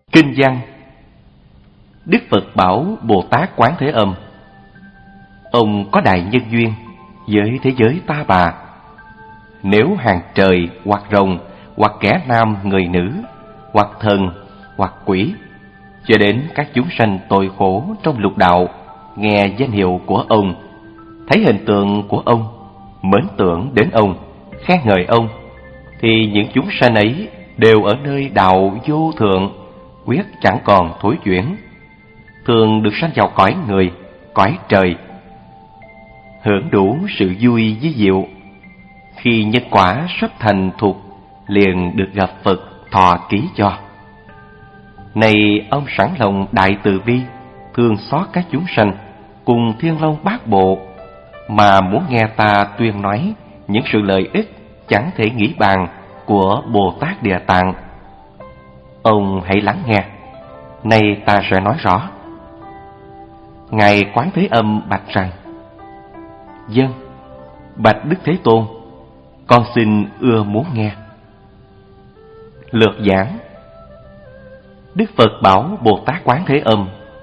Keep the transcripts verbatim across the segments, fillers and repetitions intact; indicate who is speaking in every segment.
Speaker 1: Kinh văn. Đức Phật bảo Bồ Tát Quán Thế Âm: ông có đại nhân duyên với thế giới ta bà. Nếu hàng trời hoặc rồng, hoặc kẻ nam người nữ, hoặc thần, hoặc quỷ, cho đến các chúng sanh tội khổ trong lục đạo, nghe danh hiệu của ông, thấy hình tượng của ông, mến tưởng đến ông, khen ngợi ông, thì những chúng sanh ấy đều ở nơi đạo vô thượng, quyết chẳng còn thối chuyển, thường được sanh vào cõi người, cõi trời, hưởng đủ sự vui với diệu. Khi nhân quả sắp thành thục, liền được gặp Phật thọ ký cho. Này ông sẵn lòng đại từ bi, thương xót các chúng sanh, cùng Thiên Long Bát Bộ, mà muốn nghe ta tuyên nói những sự lợi ích chẳng thể nghĩ bàn của Bồ Tát Địa Tạng. Ông hãy lắng nghe, nay ta sẽ nói rõ. Ngài Quán Thế Âm bạch rằng: Vâng, bạch Đức Thế Tôn, con xin ưa muốn nghe. Lược giảng. Đức Phật bảo Bồ Tát Quán Thế Âm: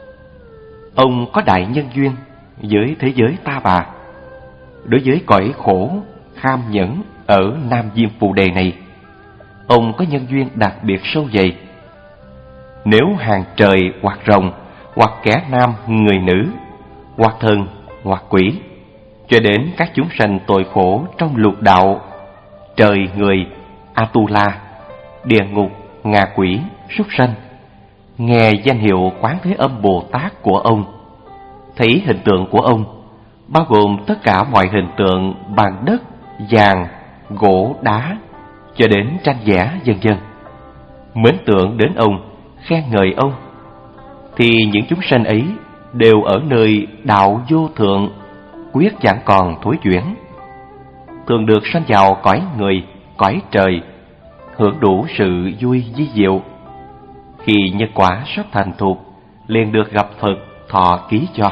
Speaker 1: ông có đại nhân duyên với thế giới ta bà. Đối với cõi khổ kham nhẫn ở Nam Diêm Phù Đề này, ông có nhân duyên đặc biệt sâu dày. Nếu hàng trời hoặc rồng, hoặc kẻ nam người nữ, hoặc thần, hoặc quỷ, cho đến các chúng sanh tội khổ trong lục đạo, trời người, Atula, địa ngục, ngạ quỷ, súc sanh, nghe danh hiệu Quán Thế Âm Bồ Tát của ông, thấy hình tượng của ông, bao gồm tất cả mọi hình tượng bằng đất, vàng, gỗ, đá, cho đến tranh vẽ vân vân, mến tưởng đến ông, khen ngợi ông, thì những chúng sanh ấy đều ở nơi đạo vô thượng, quyết chẳng còn thối chuyển, thường được sanh vào cõi người, cõi trời, hưởng đủ sự vui vi diệu. Khi nhân quả sắp thành thục, liền được gặp Phật thọ ký cho.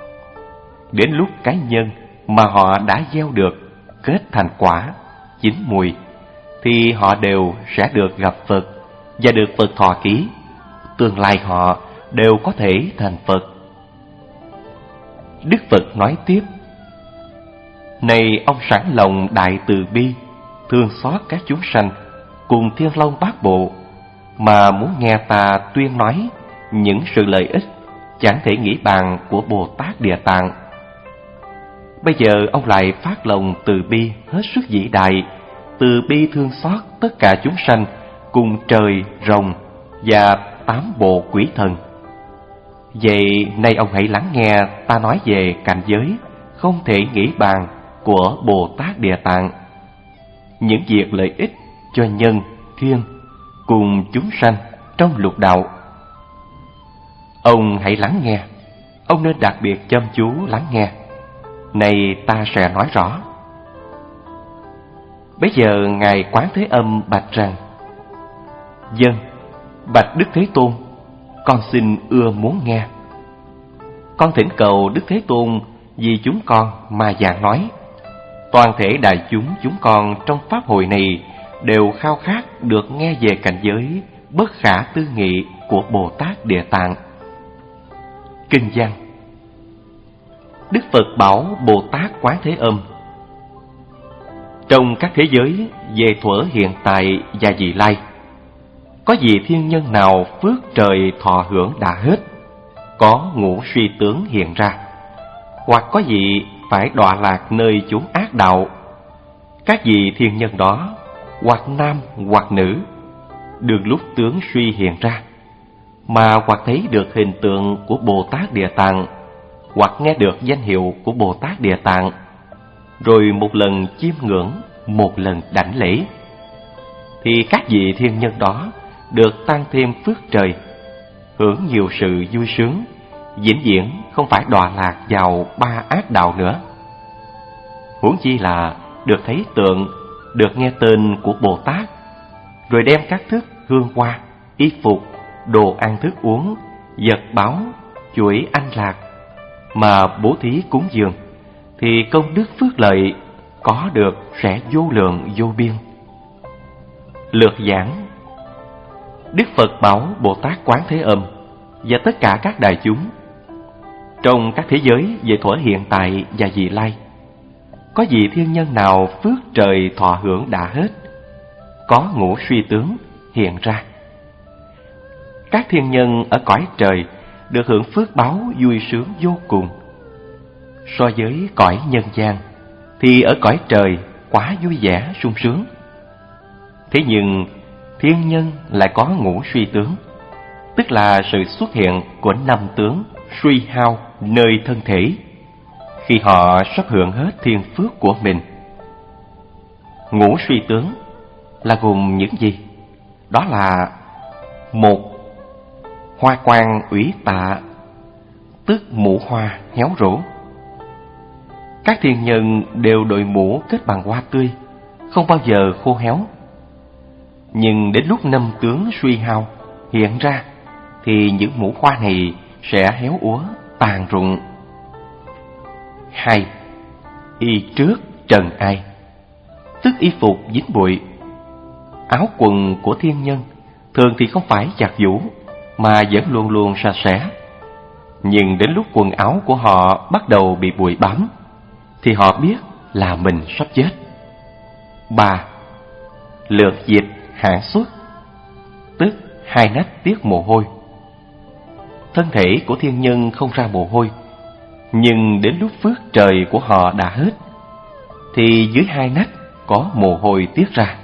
Speaker 1: Đến lúc cái nhân mà họ đã gieo được kết thành quả, chín mùi, thì họ đều sẽ được gặp Phật và được Phật thọ ký. Tương lai họ đều có thể thành Phật. Đức Phật nói tiếp: này ông sẵn lòng đại từ bi, thương xót các chúng sanh, cùng Thiên Long Bát Bộ, mà muốn nghe ta tuyên nói những sự lợi ích chẳng thể nghĩ bàn của Bồ Tát Địa Tạng. Bây giờ ông lại phát lòng từ bi hết sức vĩ đại, từ bi thương xót tất cả chúng sanh, cùng trời, rồng và tám bộ quỷ thần. Vậy nay ông hãy lắng nghe ta nói về cảnh giới không thể nghĩ bàn của Bồ Tát Địa Tạng, những việc lợi ích cho nhân, thiên cùng chúng sanh trong lục đạo. Ông hãy lắng nghe, ông nên đặc biệt chăm chú lắng nghe. Này ta sẽ nói rõ. Bây giờ Ngài Quán Thế Âm bạch rằng: Vâng, bạch Đức Thế Tôn, con xin ưa muốn nghe. Con thỉnh cầu Đức Thế Tôn vì chúng con mà giảng nói. Toàn thể đại chúng chúng con trong pháp hội này đều khao khát được nghe về cảnh giới bất khả tư nghị của Bồ Tát Địa Tạng. Kinh văn. Đức Phật bảo Bồ Tát Quán Thế Âm: trong các thế giới về thuở hiện tại và vị lai, có vị thiên nhân nào phước trời thọ hưởng đã hết, có ngũ suy tướng hiện ra, hoặc có vị phải đọa lạc nơi chốn ác đạo. Các vị thiên nhân đó, hoặc nam hoặc nữ, được lúc tướng suy hiện ra, mà hoặc thấy được hình tượng của Bồ Tát Địa Tạng, hoặc nghe được danh hiệu của Bồ Tát Địa Tạng, rồi một lần chiêm ngưỡng, một lần đảnh lễ, thì các vị thiên nhân đó được tăng thêm phước trời, hưởng nhiều sự vui sướng, vĩnh viễn không phải đọa lạc vào ba ác đạo nữa. Huống chi là được thấy tượng, được nghe tên của Bồ Tát, rồi đem các thức hương hoa, y phục, đồ ăn thức uống, vật báu, chuỗi anh lạc mà bố thí cúng dường, thì công đức phước lợi có được sẽ vô lượng vô biên. Lược giảng. Đức Phật Bảo Bồ Tát Quán Thế Âm và tất cả các đại chúng trong các thế giới về thuở hiện tại và vị lai, có vị thiên nhân nào phước trời thọ hưởng đã hết, có ngũ suy tướng hiện ra. Các thiên nhân ở cõi trời được hưởng phước báo vui sướng vô cùng. So với cõi nhân gian thì ở cõi trời quá vui vẻ sung sướng. Thế nhưng thiên nhân lại có ngũ suy tướng, tức là sự xuất hiện của năm tướng suy hao nơi thân thể khi họ sắp hưởng hết thiên phước của mình. Ngũ suy tướng là gồm những gì? Đó là: một, hoa quang ủy tạ, tức mũ hoa héo rũ. Các thiên nhân đều đội mũ kết bằng hoa tươi, không bao giờ khô héo. Nhưng đến lúc năm tướng suy hao hiện ra thì những mũ hoa này sẽ héo úa, tàn rụng. Hai, y trước trần ai, tức y phục dính bụi. Áo quần của thiên nhân thường thì không phải giặt giũ mà vẫn luôn luôn sạch sẽ. Nhưng đến lúc quần áo của họ bắt đầu bị bụi bám thì họ biết là mình sắp chết. Ba, lượt dịch hạn xuất, tức hai nách tiết mồ hôi. Thân thể của thiên nhân không ra mồ hôi, nhưng đến lúc phước trời của họ đã hết thì dưới hai nách có mồ hôi tiết ra.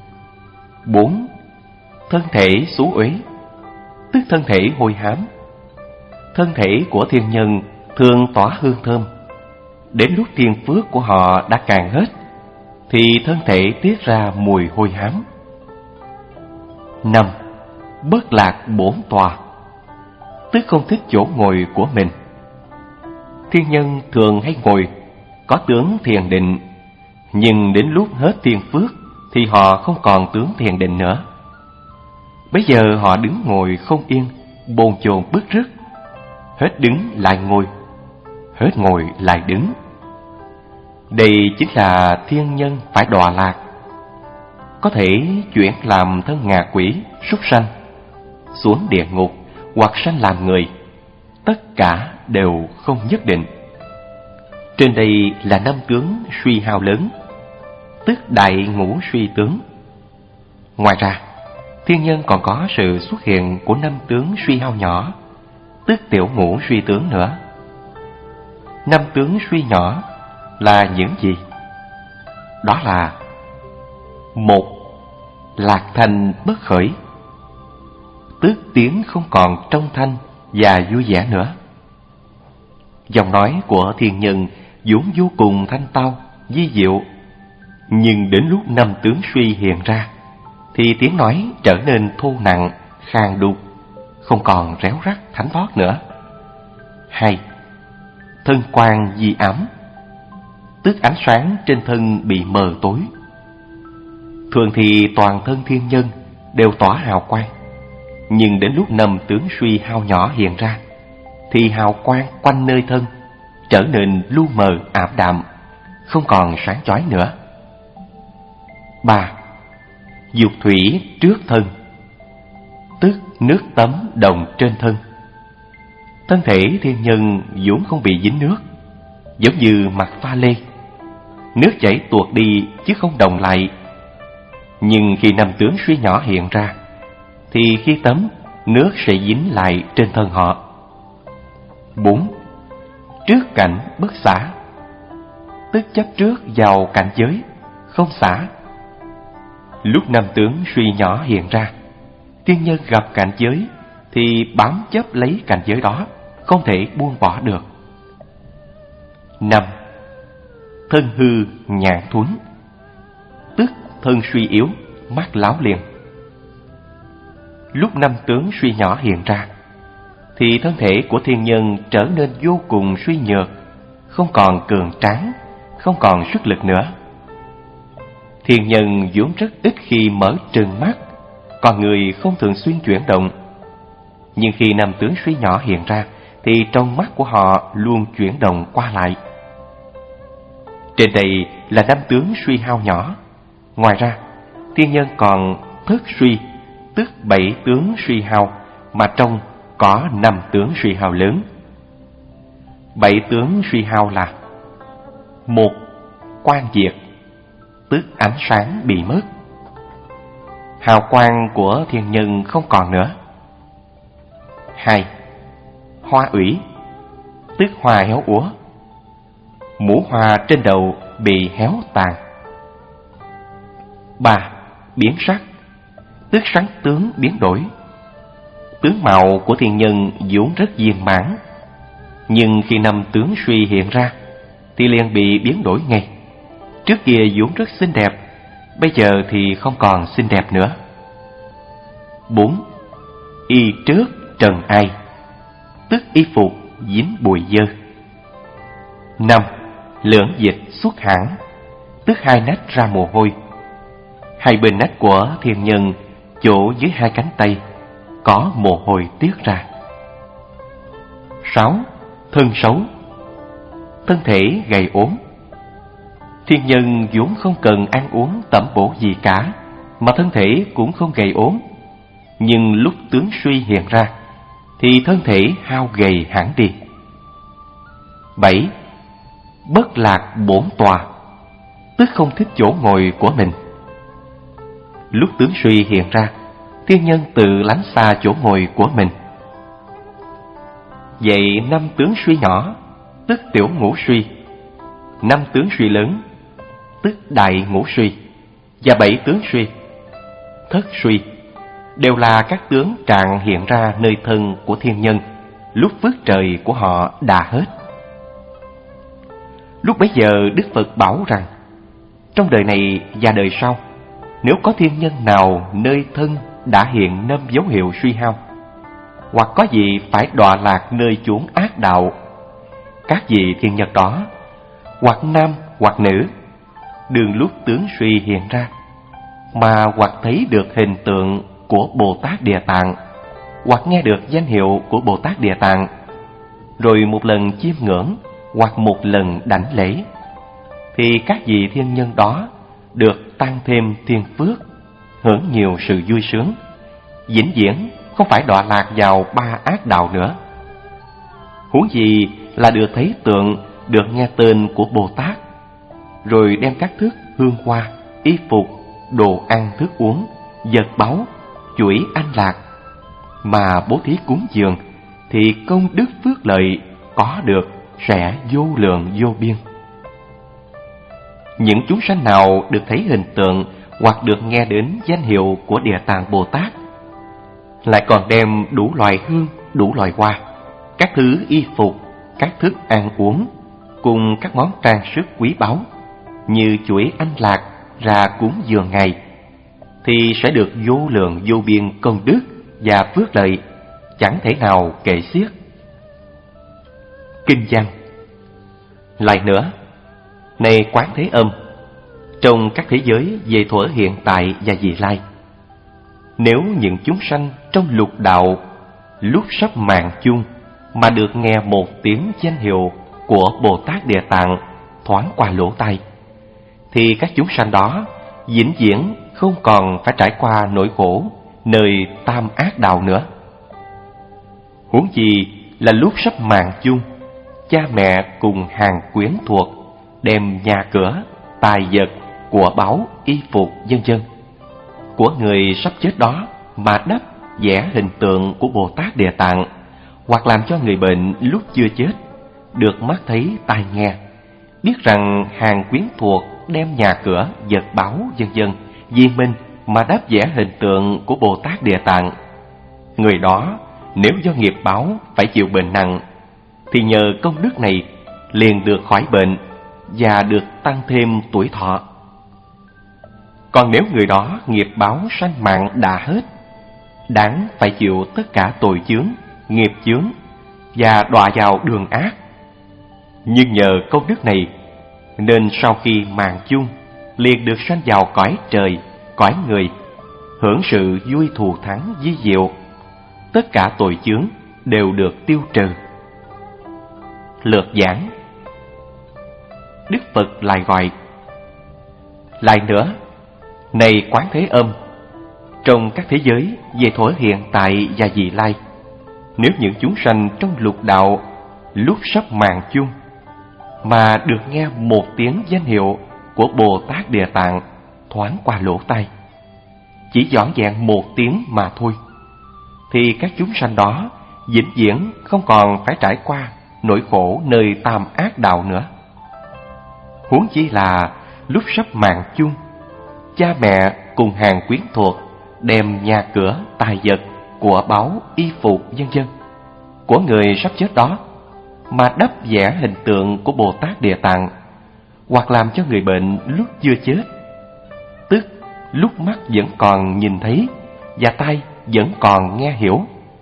Speaker 1: Bốn, thân thể xú uế, tức thân thể hôi hám. Thân thể của thiên nhân thường tỏa hương thơm. Đến lúc thiên phước của họ đã cạn hết thì thân thể tiết ra mùi hôi hám. Năm, bất lạc bổn tòa, tức không thích chỗ ngồi của mình. Thiên nhân thường hay ngồi, có tướng thiền định, nhưng đến lúc hết thiên phước thì họ không còn tướng thiền định nữa. Bây giờ họ đứng ngồi không yên, bồn chồn bứt rứt, hết đứng lại ngồi, hết ngồi lại đứng. Đây chính là thiên nhân phải đọa lạc, có thể chuyển làm thân ngạ quỷ, súc sanh, xuống địa ngục hoặc sanh làm người. Tất cả đều không nhất định. Trên đây là năm tướng suy hao lớn, tức đại ngũ suy tướng. Ngoài ra, thiên nhân còn có sự xuất hiện của năm tướng suy hao nhỏ, tức tiểu ngũ suy tướng nữa. Năm tướng suy nhỏ là những gì? Đó là: một, lạc thanh bất khởi, tức tiếng không còn trong thanh và vui vẻ nữa. Giọng nói của thiên nhân vốn vô cùng thanh tao, vi diệu, nhưng đến lúc năm tướng suy hiện ra thì tiếng nói trở nên thô nặng, khàn đục, không còn réo rắt thánh thót nữa. Hai, thân quang di ám, tức ánh sáng trên thân bị mờ tối. Thường thì toàn thân thiên nhân đều tỏa hào quang, nhưng đến lúc năm tướng suy hao nhỏ hiện ra thì hào quang quanh nơi thân trở nên lu mờ ảm đạm, không còn sáng chói nữa. Ba, dục thủy trước thân, tức nước tắm đồng trên thân. Thân thể thiên nhân vốn không bị dính nước, giống như mặt pha lê, nước chảy tuột đi chứ không đồng lại. Nhưng khi năm tướng suy nhỏ hiện ra thì khi tắm, nước sẽ dính lại trên thân họ. Bốn, trước cảnh bất xả, tức chấp trước vào cảnh giới, không xả. Lúc năm tướng suy nhỏ hiện ra, thiên nhân gặp cảnh giới thì bám chấp lấy cảnh giới đó, không thể buông bỏ được. Năm, thân hư nhạn thuấn, tức thân suy yếu, mắt láo liền. Lúc năm tướng suy nhỏ hiện ra thì thân thể của thiên nhân trở nên vô cùng suy nhược, không còn cường tráng, không còn sức lực nữa. Thiên nhân vốn rất ít khi mở trừng mắt, còn người không thường xuyên chuyển động. Nhưng khi năm tướng suy nhỏ hiện ra thì trong mắt của họ luôn chuyển động qua lại. Trên đây là năm tướng suy hao nhỏ. Ngoài ra, thiên nhân còn thất suy, tức bảy tướng suy hao, mà trong có năm tướng suy hao lớn. Bảy tướng suy hao là: một, quang diệt, tức ánh sáng bị mất, hào quang của thiên nhân không còn nữa. Hai, hoa ủy, tức hoa héo úa, mũ hoa trên đầu bị héo tàn. Ba, biến sắc, tức sắc tướng biến đổi. Tướng mạo của thiên nhân vốn rất viên mãn, nhưng khi năm tướng suy hiện ra thì liền bị biến đổi ngay. Trước kia vốn rất xinh đẹp, bây giờ thì không còn xinh đẹp nữa. Bốn, y trước trần ai, tức y phục dính bụi dơ. Năm, lưỡng dịch xuất hẳn, tức hai nách ra mồ hôi. Hai bên nách của thiên nhân, chỗ dưới hai cánh tay, có mồ hôi tiết ra. Sáu, thân xấu, thân thể gầy ốm. Thiên nhân vốn không cần ăn uống tẩm bổ gì cả, mà thân thể cũng không gầy ốm. Nhưng lúc tướng suy hiện ra thì thân thể hao gầy hẳn đi. Bảy, bất lạc bổn tòa, tức không thích chỗ ngồi của mình. Lúc tướng suy hiện ra, thiên nhân tự lánh xa chỗ ngồi của mình. Vậy năm tướng suy nhỏ, tức tiểu ngũ suy, năm tướng suy lớn, tức đại ngũ suy, và bảy tướng suy, thất suy, đều là các tướng trạng hiện ra nơi thân của thiên nhân lúc phước trời của họ đã hết. Lúc bấy giờ Đức Phật bảo rằng, trong đời này và đời sau, nếu có thiên nhân nào nơi thân đã hiện năm dấu hiệu suy hao, hoặc có gì phải đọa lạc nơi chốn ác đạo, các vị thiên nhân đó, hoặc nam hoặc nữ, đường lúc tướng suy hiện ra, mà hoặc thấy được hình tượng của Bồ Tát Địa Tạng, hoặc nghe được danh hiệu của Bồ Tát Địa Tạng, rồi một lần chiêm ngưỡng hoặc một lần đảnh lễ, thì các vị thiên nhân đó được tăng thêm thiên phước, hưởng nhiều sự vui sướng, vĩnh viễn không phải đọa lạc vào ba ác đạo nữa. Huống gì là được thấy tượng, được nghe tên của Bồ Tát, rồi đem các thức hương hoa, y phục, đồ ăn thức uống, vật báu, chuỗi anh lạc mà bố thí cúng dường, thì công đức phước lợi có được sẽ vô lượng vô biên. Những chúng sanh nào được thấy hình tượng hoặc được nghe đến danh hiệu của Địa Tạng Bồ Tát, lại còn đem đủ loại hương, đủ loại hoa, các thứ y phục, các thức ăn uống, cùng các món trang sức quý báu như chuỗi anh lạc ra cúng dường Ngài, thì sẽ được vô lượng vô biên công đức và phước lợi, chẳng thể nào kể xiết. Kinh văn. Lại nữa, này Quán Thế Âm, trong các thế giới về thuở hiện tại và vị lai, nếu những chúng sanh trong lục đạo lúc sắp mạng chung mà được nghe một tiếng danh hiệu của Bồ Tát Địa Tạng thoáng qua lỗ tai, thì các chúng sanh đó vĩnh viễn không còn phải trải qua nỗi khổ nơi tam ác đạo nữa. Huống gì là lúc sắp mạng chung, cha mẹ cùng hàng quyến thuộc đem nhà cửa, tài vật, của báu, y phục vân vân của người sắp chết đó mà đắp vẽ hình tượng của Bồ Tát Địa Tạng, hoặc làm cho người bệnh lúc chưa chết được mắt thấy tai nghe, biết rằng hàng quyến thuộc đem nhà cửa, vật báu vân vân di minh mà đáp vẽ hình tượng của Bồ Tát Địa Tạng. Người đó nếu do nghiệp báo phải chịu bệnh nặng, thì nhờ công đức này liền được khỏi bệnh và được tăng thêm tuổi thọ. Còn nếu người đó nghiệp báo sanh mạng đã hết, đáng phải chịu tất cả tội chướng, nghiệp chướng và đọa vào đường ác, nhưng nhờ công đức này nên sau khi mạng chung liền được sanh vào cõi trời, cõi người, hưởng sự vui thù thắng vi diệu, tất cả tội chướng đều được tiêu trừ. Lược giảng. Đức Phật lại gọi: Lại nữa, này Quán Thế Âm, Trong các thế giới về thuở hiện tại và vị lai, nếu những chúng sanh trong lục đạo lúc sắp mạng chung mà được nghe một tiếng danh hiệu của Bồ Tát Địa Tạng thoáng qua lỗ tai, chỉ vỏn vẹn một tiếng mà thôi, thì các chúng sanh đó vĩnh viễn không còn phải trải qua nỗi khổ nơi tam ác đạo nữa. Huống chi là lúc sắp mạng chung, cha mẹ cùng hàng quyến thuộc đem nhà cửa, tài vật, của báu, y phục vân vân của người sắp chết đó mà đắp vẽ hình tượng của Bồ Tát Địa Tạng, hoặc làm cho người bệnh lúc chưa chết, tức lúc mắt vẫn còn nhìn thấy và tai vẫn còn nghe hiểu,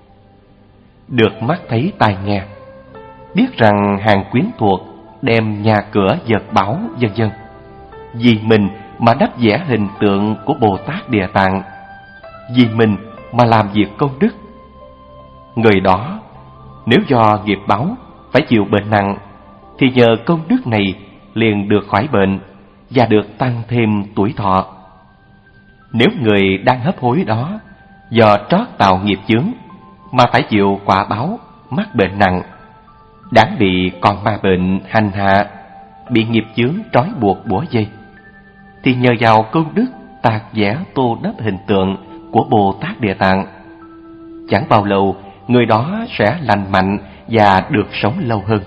Speaker 1: được mắt thấy tai nghe, biết rằng hàng quyến thuộc đem nhà cửa vật báu vân vân vì mình mà đắp vẽ hình tượng của Bồ Tát Địa Tạng, vì mình mà làm việc công đức. Người đó nếu do nghiệp báo phải chịu bệnh nặng, thì nhờ công đức này liền được khỏi bệnh và được tăng thêm tuổi thọ. Nếu người đang hấp hối đó do trót tạo nghiệp chướng mà phải chịu quả báo mắc bệnh nặng, đáng bị con ma bệnh hành hạ, bị nghiệp chướng trói buộc bủa dây, thì nhờ vào công đức tạc vẽ tô đắp hình tượng của Bồ Tát Địa Tạng, chẳng bao lâu người đó sẽ lành mạnh và được sống lâu hơn.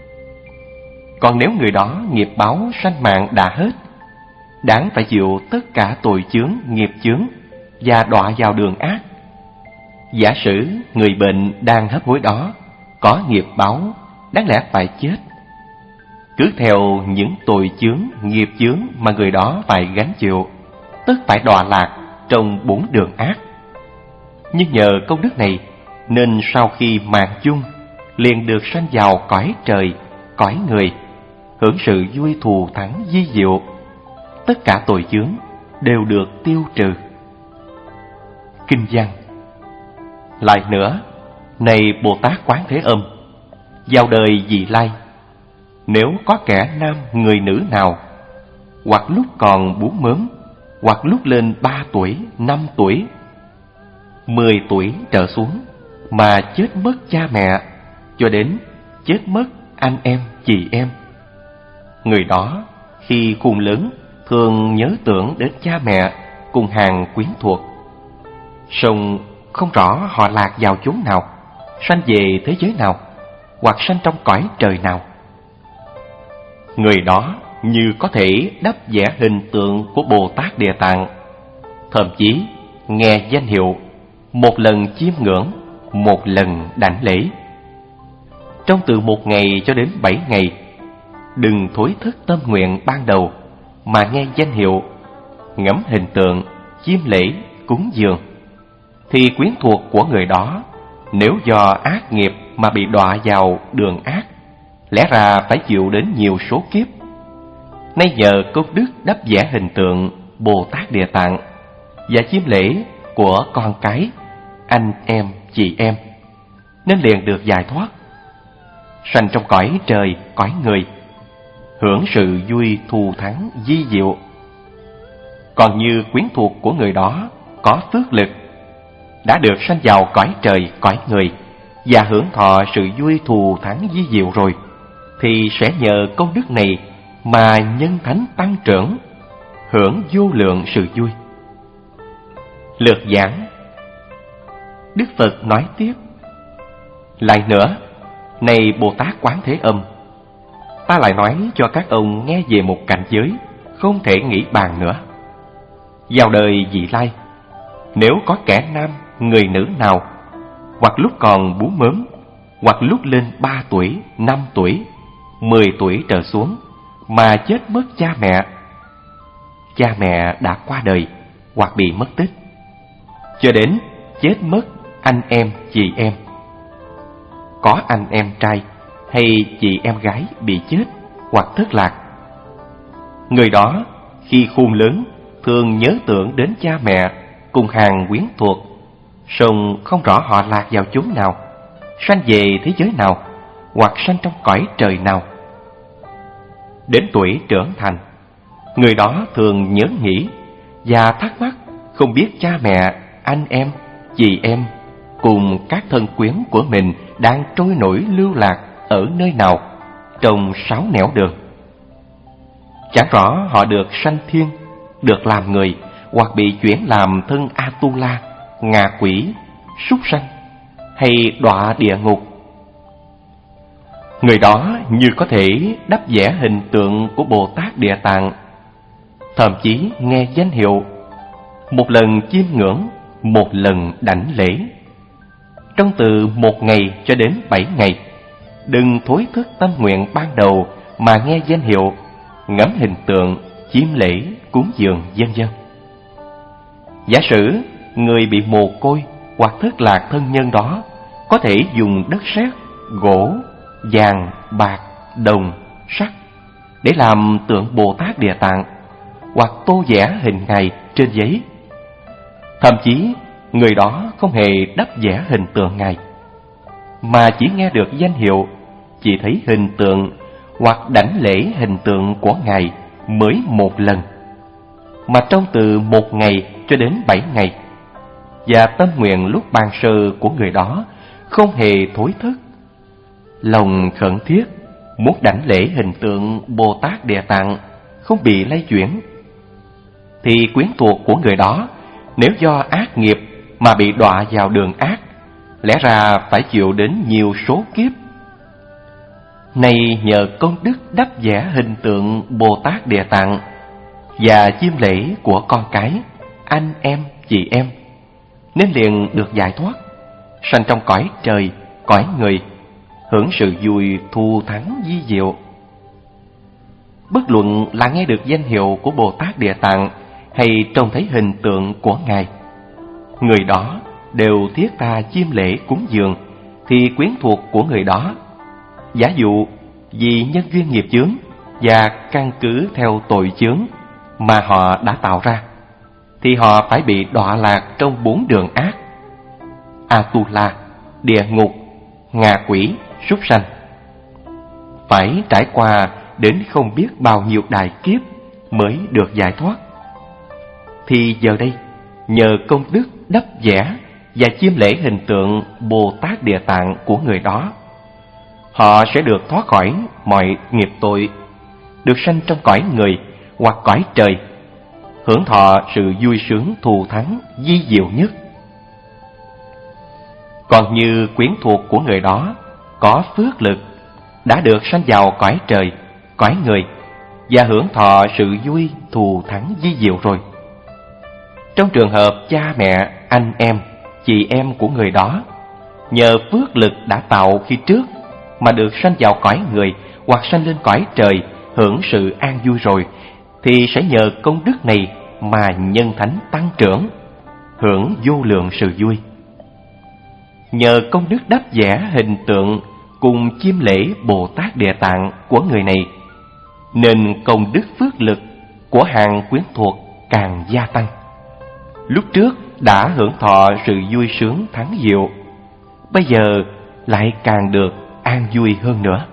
Speaker 1: Còn nếu người đó nghiệp báo sanh mạng đã hết, đáng phải chịu tất cả tội chướng, nghiệp chướng và đọa vào đường ác. Giả sử người bệnh đang hấp hối đó có nghiệp báo, đáng lẽ phải chết, cứ theo những tội chướng, nghiệp chướng mà người đó phải gánh chịu, tất phải đọa lạc trong bốn đường ác. Nhưng nhờ công đức này nên sau khi mạng chung liền được sanh vào cõi trời, cõi người, hưởng sự vui thù thắng vi diệu, tất cả tội chướng đều được tiêu trừ. Kinh văn. Lại nữa, này Bồ Tát Quán Thế Âm, vào đời vị lai, nếu có kẻ nam người nữ nào, hoặc lúc còn bú mớm, hoặc lúc lên ba tuổi, năm tuổi, mười tuổi trở xuống, mà chết mất cha mẹ, cho đến chết mất anh em, chị em, người đó khi khôn lớn thường nhớ tưởng đến cha mẹ cùng hàng quyến thuộc, song không rõ họ lạc vào chốn nào, sanh về thế giới nào, hoặc sanh trong cõi trời nào. Người đó như có thể đắp vẽ hình tượng của Bồ Tát Địa Tạng, thậm chí nghe danh hiệu, một lần chiêm ngưỡng, một lần đảnh lễ. Trong từ một ngày cho đến bảy ngày, đừng thối thức tâm nguyện ban đầu mà nghe danh hiệu, ngắm hình tượng, chiêm lễ, cúng dường, thì quyến thuộc của người đó nếu do ác nghiệp mà bị đọa vào đường ác, lẽ ra phải chịu đến nhiều số kiếp. Nay nhờ công đức đắp vẽ hình tượng Bồ Tát Địa Tạng và chiêm lễ của con cái, anh em, chị em, nên liền được giải thoát, sanh trong cõi trời, cõi người, hưởng sự vui thù thắng vi diệu. Còn như quyến thuộc của người đó có phước lực, đã được sanh vào cõi trời, cõi người và hưởng thọ sự vui thù thắng vi diệu rồi, thì sẽ nhờ công đức này mà nhân thánh tăng trưởng, hưởng vô lượng sự vui. Lược giảng. Đức Phật nói tiếp: lại nữa, này Bồ Tát Quán Thế Âm, ta lại nói cho các ông nghe về một cảnh giới không thể nghĩ bàn nữa. Vào đời vị lai, nếu có kẻ nam người nữ nào, hoặc lúc còn bú mớm, hoặc lúc lên ba tuổi, năm tuổi, mười tuổi trở xuống, mà chết mất cha mẹ, cha mẹ đã qua đời hoặc bị mất tích, cho đến chết mất anh em, chị em, có anh em trai hay chị em gái bị chết hoặc thất lạc, người đó khi khôn lớn thường nhớ tưởng đến cha mẹ cùng hàng quyến thuộc, song không rõ họ lạc vào chốn nào, sanh về thế giới nào, hoặc sanh trong cõi trời nào. Đến tuổi trưởng thành, người đó thường nhớ nghĩ và thắc mắc không biết cha mẹ anh em, chị em cùng các thân quyến của mình đang trôi nổi lưu lạc ở nơi nào trong sáu nẻo đường. Chẳng rõ họ được sanh thiên, được làm người, hoặc bị chuyển làm thân Atula, ngạ quỷ, súc sanh, hay đọa địa ngục. Người đó như có thể đắp vẽ hình tượng của Bồ Tát Địa Tạng, thậm chí nghe danh hiệu, một lần chiêm ngưỡng, một lần đảnh lễ. Trong từ một ngày cho đến bảy ngày, đừng thối thức tâm nguyện ban đầu mà nghe danh hiệu, ngắm hình tượng, chiêm lễ, cúng dường vân vân. Giả sử người bị mồ côi hoặc thất lạc thân nhân đó có thể dùng đất sét, gỗ, vàng, bạc, đồng, sắt để làm tượng Bồ Tát Địa Tạng, hoặc tô vẽ hình Ngài trên giấy. Thậm chí người đó không hề đắp vẽ hình tượng Ngài, mà chỉ nghe được danh hiệu, chỉ thấy hình tượng hoặc đảnh lễ hình tượng của Ngài mới một lần, mà trong từ một ngày cho đến bảy ngày, và tâm nguyện lúc ban sơ của người đó không hề thối thức. Lòng khẩn thiết muốn đảnh lễ hình tượng Bồ Tát Địa Tạng không bị lay chuyển, thì quyến thuộc của người đó nếu do ác nghiệp mà bị đọa vào đường ác, lẽ ra phải chịu đến nhiều số kiếp. Này nhờ công đức đắp vẽ hình tượng Bồ Tát Địa Tạng và chiêm lễ của con cái, anh em, chị em, nên liền được giải thoát, sanh trong cõi trời, cõi người, hưởng sự vui thù thắng vi diệu. Bất luận là nghe được danh hiệu của Bồ Tát Địa Tạng hay trông thấy hình tượng của Ngài, người đó đều thiết tha chiêm lễ cúng dường, thì quyến thuộc của người đó, giả dụ vì nhân duyên nghiệp chướng và căn cứ theo tội chướng mà họ đã tạo ra, thì họ phải bị đọa lạc trong bốn đường ác: Atula, địa ngục, ngạ quỷ, súc sanh, phải trải qua đến không biết bao nhiêu đại kiếp mới được giải thoát. Thì giờ đây, nhờ công đức đắp vẽ và chiêm lễ hình tượng Bồ Tát Địa Tạng của người đó, họ sẽ được thoát khỏi mọi nghiệp tội, được sanh trong cõi người hoặc cõi trời, hưởng thọ sự vui sướng thù thắng vi diệu nhất. Còn như quyến thuộc của người đó có phước lực, đã được sanh vào cõi trời, cõi người, và hưởng thọ sự vui thù thắng vi diệu rồi. Trong trường hợp cha mẹ, anh em, chị em của người đó nhờ phước lực đã tạo khi trước mà được sanh vào cõi người hoặc sanh lên cõi trời, hưởng sự an vui rồi, thì sẽ nhờ công đức này mà nhân thánh tăng trưởng, hưởng vô lượng sự vui. Nhờ công đức đắp vẽ hình tượng cùng chiêm lễ Bồ Tát Địa Tạng của người này, nên công đức phước lực của hàng quyến thuộc càng gia tăng. Lúc trước đã hưởng thọ sự vui sướng thắng diệu, bây giờ lại càng được an vui hơn nữa.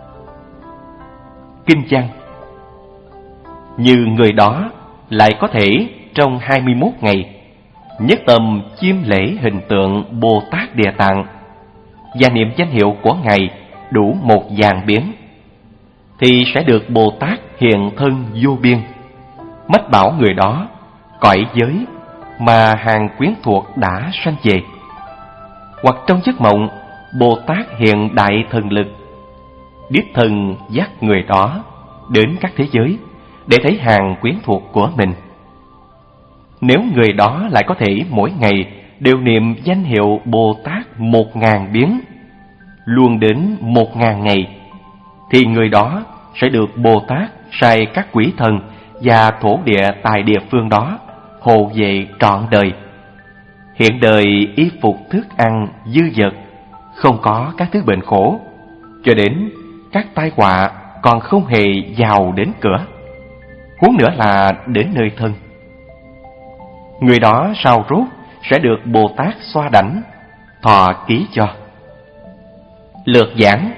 Speaker 1: Kinh văn: như người đó lại có thể trong hai mươi mốt ngày nhất tâm chiêm lễ hình tượng Bồ Tát Địa Tạng và niệm danh hiệu của Ngài đủ một vạn biến, thì sẽ được Bồ Tát hiện thân vô biên, mách bảo người đó cõi giới mà hàng quyến thuộc đã sanh về. Hoặc trong giấc mộng, Bồ Tát hiện đại thần lực, đích thân dắt người đó đến các thế giới để thấy hàng quyến thuộc của mình. Nếu người đó lại có thể mỗi ngày đều niệm danh hiệu Bồ Tát một ngàn biến, luôn đến một ngàn ngày, thì người đó sẽ được Bồ Tát sai các quỷ thần và thổ địa tại địa phương đó hộ vệ trọn đời. Hiện đời y phục thức ăn dư dật, không có các thứ bệnh khổ, cho đến các tai họa còn không hề vào đến cửa, huống nữa là đến nơi thân. Người đó sau rốt sẽ được Bồ Tát xoa đảnh, thọ ký cho. Lược giảng: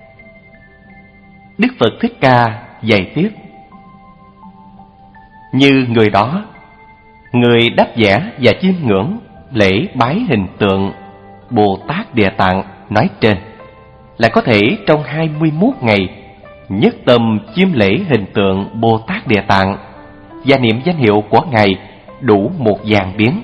Speaker 1: Đức Phật Thích Ca dạy tiếp: như người đó, người đắp vẽ và chiêm ngưỡng lễ bái hình tượng Bồ Tát Địa Tạng nói trên, lại có thể trong hai mươi mốt ngày nhất tâm chiêm lễ hình tượng Bồ Tát Địa Tạng và niệm danh hiệu của Ngài đủ một vạn biến.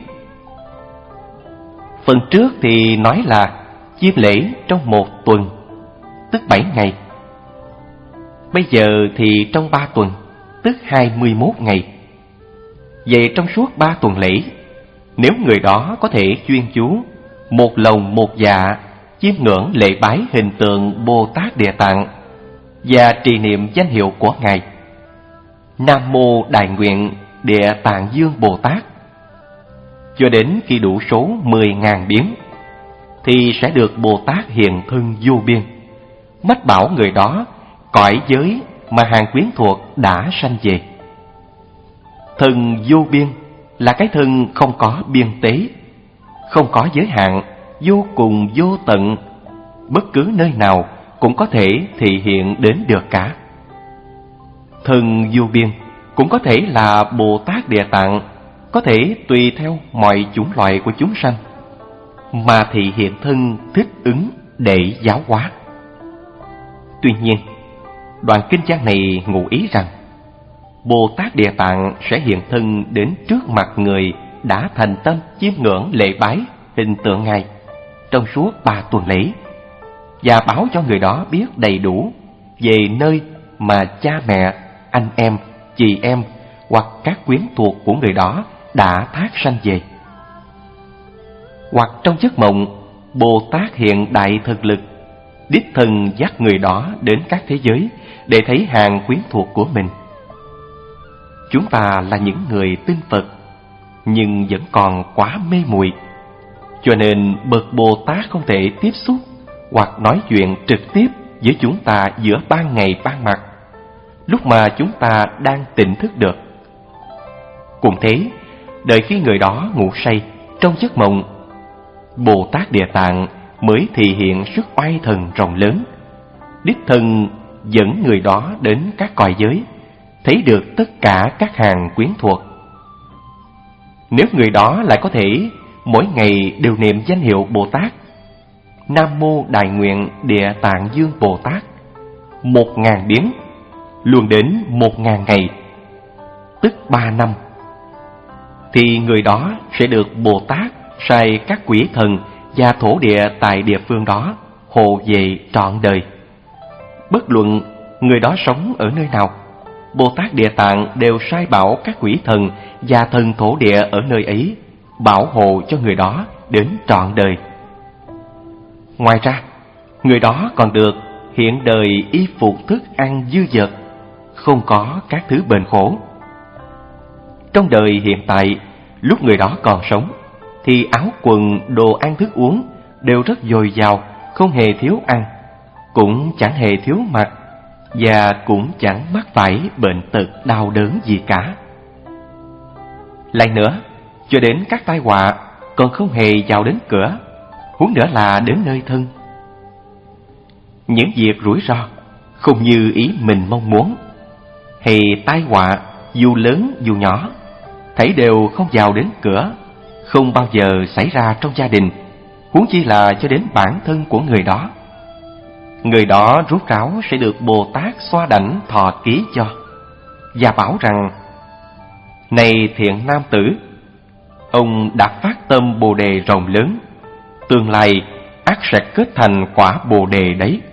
Speaker 1: Phần trước thì nói là chiêm lễ trong một tuần, tức bảy ngày. Bây giờ thì trong ba tuần, tức hai mươi mốt ngày. Vậy trong suốt ba tuần lễ, nếu người đó có thể chuyên chú, một lòng một dạ chiêm ngưỡng lễ bái hình tượng Bồ Tát Địa Tạng và trì niệm danh hiệu của Ngài Nam Mô Đại Nguyện Địa Tạng Dương Bồ Tát, cho đến khi đủ số mười ngàn biến, thì sẽ được Bồ Tát hiện thân vô biên, mách bảo người đó cõi giới mà hàng quyến thuộc đã sanh về. Thân vô biên là cái thân không có biên tế, không có giới hạn, vô cùng vô tận, bất cứ nơi nào cũng có thể thị hiện đến được cả. Thân vô biên cũng có thể là Bồ Tát Địa Tạng, có thể tùy theo mọi chủng loại của chúng sanh mà thị hiện thân thích ứng để giáo hóa. Tuy nhiên, đoạn kinh văn này ngụ ý rằng Bồ Tát Địa Tạng sẽ hiện thân đến trước mặt người đã thành tâm chiêm ngưỡng lễ bái hình tượng Ngài trong suốt ba tuần lễ, và báo cho người đó biết đầy đủ về nơi mà cha mẹ, anh em, chị em hoặc các quyến thuộc của người đó đã thác sanh về. Hoặc trong giấc mộng, Bồ Tát hiện đại thực lực, đích thân dắt người đó đến các thế giới để thấy hàng quyến thuộc của mình. Chúng ta là những người tin Phật, nhưng vẫn còn quá mê muội, cho nên bậc Bồ Tát không thể tiếp xúc hoặc nói chuyện trực tiếp với chúng ta giữa ban ngày ban mặt, lúc mà chúng ta đang tỉnh thức được. Cũng thế, đợi khi người đó ngủ say trong giấc mộng, Bồ Tát Địa Tạng mới thể hiện sức oai thần rộng lớn, đích thân dẫn người đó đến các cõi giới, thấy được tất cả các hàng quyến thuộc. Nếu người đó lại có thể mỗi ngày đều niệm danh hiệu Bồ Tát Nam Mô Đại Nguyện Địa Tạng Dương Bồ Tát một ngàn biến, luôn đến một ngàn ngày, tức ba năm, thì người đó sẽ được Bồ Tát sai các quỷ thần và thổ địa tại địa phương đó hộ vệ trọn đời. Bất luận người đó sống ở nơi nào, Bồ Tát Địa Tạng đều sai bảo các quỷ thần và thần thổ địa ở nơi ấy bảo hộ cho người đó đến trọn đời. Ngoài ra, người đó còn được hiện đời y phục thức ăn dư dật, không có các thứ bền khổ. Trong đời hiện tại, lúc người đó còn sống, thì áo quần, đồ ăn thức uống đều rất dồi dào, không hề thiếu ăn, cũng chẳng hề thiếu mặc, và cũng chẳng mắc phải bệnh tật đau đớn gì cả. Lại nữa, cho đến các tai họa còn không hề vào đến cửa, huống nữa là đến nơi thân. Những việc rủi ro không như ý mình mong muốn, hay tai họa dù lớn dù nhỏ, thảy đều không vào đến cửa, không bao giờ xảy ra trong gia đình, huống chi là cho đến bản thân của người đó. Người đó rốt ráo sẽ được Bồ Tát xoa đảnh thọ ký cho, và bảo rằng: Này thiện nam tử, ông đã phát tâm Bồ Đề rộng lớn, tương lai ắt sẽ kết thành quả Bồ Đề đấy.